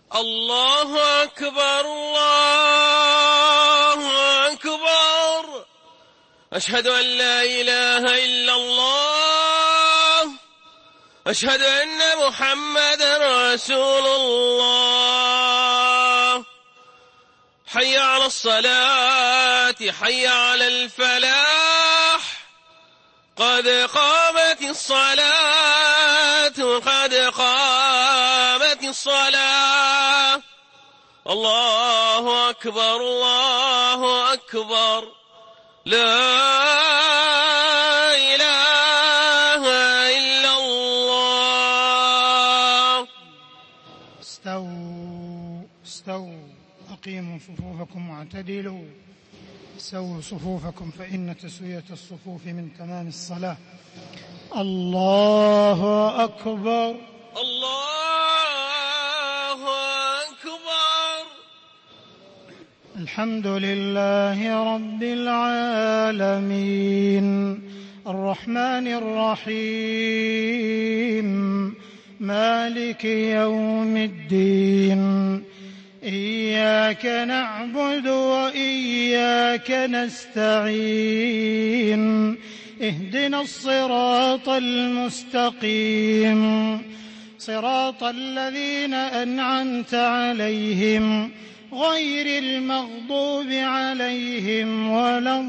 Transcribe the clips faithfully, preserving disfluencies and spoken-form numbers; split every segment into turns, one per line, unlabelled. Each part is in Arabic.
الله أكبر الله أكبر. أشهد أن لا إله إلا الله. أشهد أن محمدا رسول الله. حي على الصلاة حي على الفلاح. قد قامت الصلاة قد قامت الصلاة. الله أكبر الله أكبر. لا إله إلا الله.
استووا استووا أقيموا صفوفكم واعتدلوا. سووا صفوفكم فإن تسوية الصفوف من تمام الصلاة. الله أكبر
الله أكبر.
الحمد لله رب العالمين الرحمن الرحيم مالك يوم الدين. إياك نعبد وإياك نستعين. اهدنا الصراط المستقيم صراط الذين أنعمت عليهم غير المغضوب عليهم ولا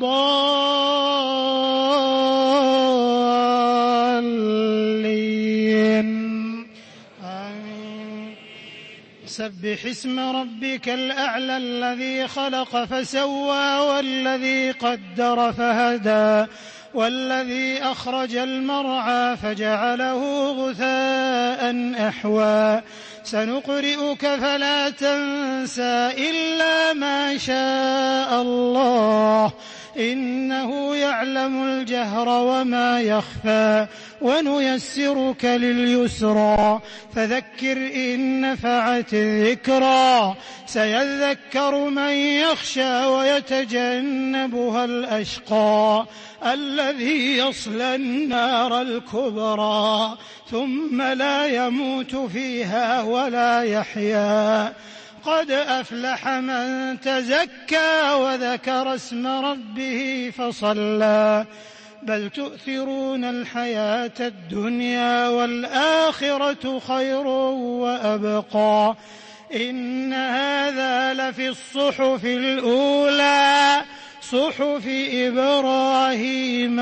الضالين. آمين. سبح اسم ربك الأعلى الذي خلق فسوى والذي قدر فهدى والذي أخرج المرعى فجعله غثاء أحوى. سنقرئك فلا تنسى إلا ما شاء الله إنه يعلم الجهر وما يخفى. ونيسرك لليسرى فذكر إن نفعت الذكرى. سيذكر من يخشى ويتجنبها الأشقى الذي يصلى النار الكبرى ثم لا يموت فيها ولا يحيا. قد أفلح من تزكى وذكر اسم ربه فصلى. بل تؤثرون الحياة الدنيا والآخرة خير وأبقى. إن هذا لفي الصحف الأولى صحف إبراهيم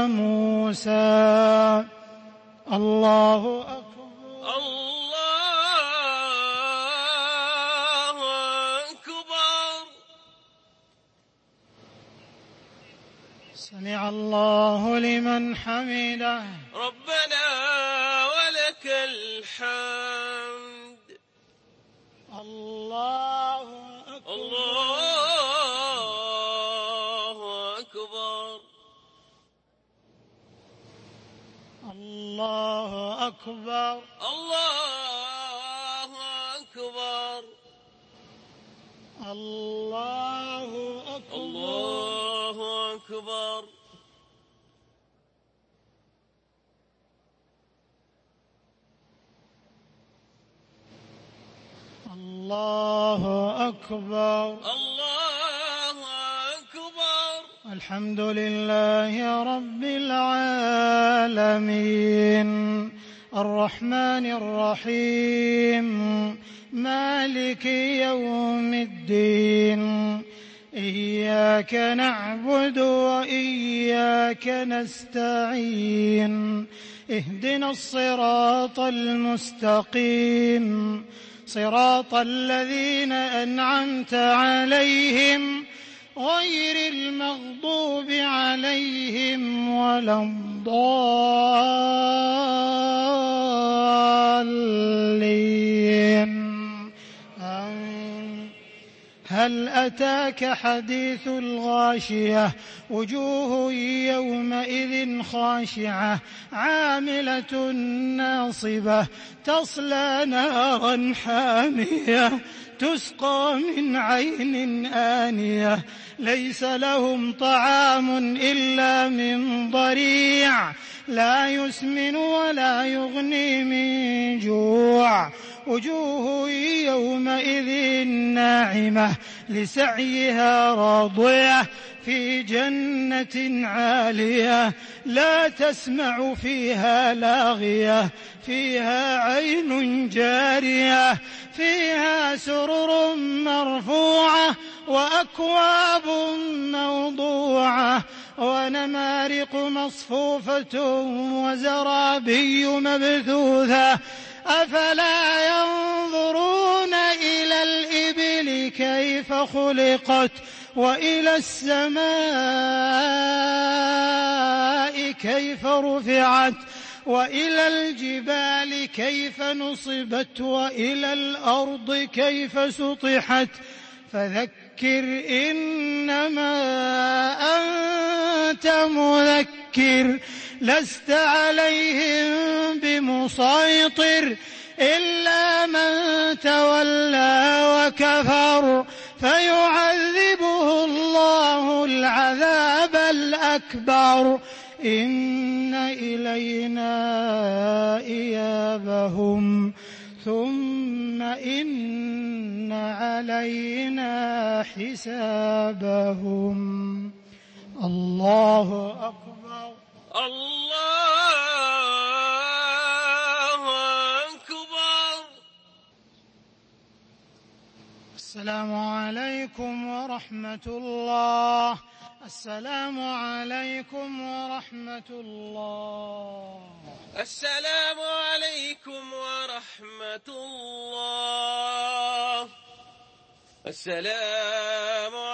وموسى. الله أكبر
الله أكبر.
سمع الله لمن حمده.
ربنا ولك الحمد.
الله أكبر
الله أكبر.
الله أكبر
الله أكبر.
الله أكبر
الله أكبر.
الله أكبر
الله أكبر.
الحمد لله رب العالمين الرحمن الرحيم مالك يوم الدين. إياك نعبد وإياك نستعين. اهدنا الصراط المستقيم صراط الذين أنعمت عليهم غير المغضوب عليهم ولا الضالين. آمين. هل أتاك حديث الغاشية وجوه يومئذ خاشعة عاملة ناصبة تصلى نارا حامية تسقى من عين آنية ليس لهم طعام إلا من ضريع لا يسمن ولا يغني من جوع وجوه يومئذ ناعمة لسعيها راضية في جنة عالية لا تسمع فيها لاغية فيها عين جارية فيها سرر مرفوعة وأكواب موضوعة ونمارق مصفوفة وزرابي مبثوثة أفلا ينظرون إلى الإبل كيف خلقت وإلى السماء كيف رفعت وإلى الجبال كيف نصبت وإلى الأرض كيف سطحت فذكر إنما أنت مذكر لست عليهم بمسيطر إلا من تولى وكفر فيعذبه الله العذاب الأكبر إن إلينا إيابهم ثم إن علينا حسابهم. الله أكبر.
الله أكبر.
السلام عليكم ورحمة الله. السلام عليكم ورحمة الله.
السلام عليكم ورحمة الله. السلام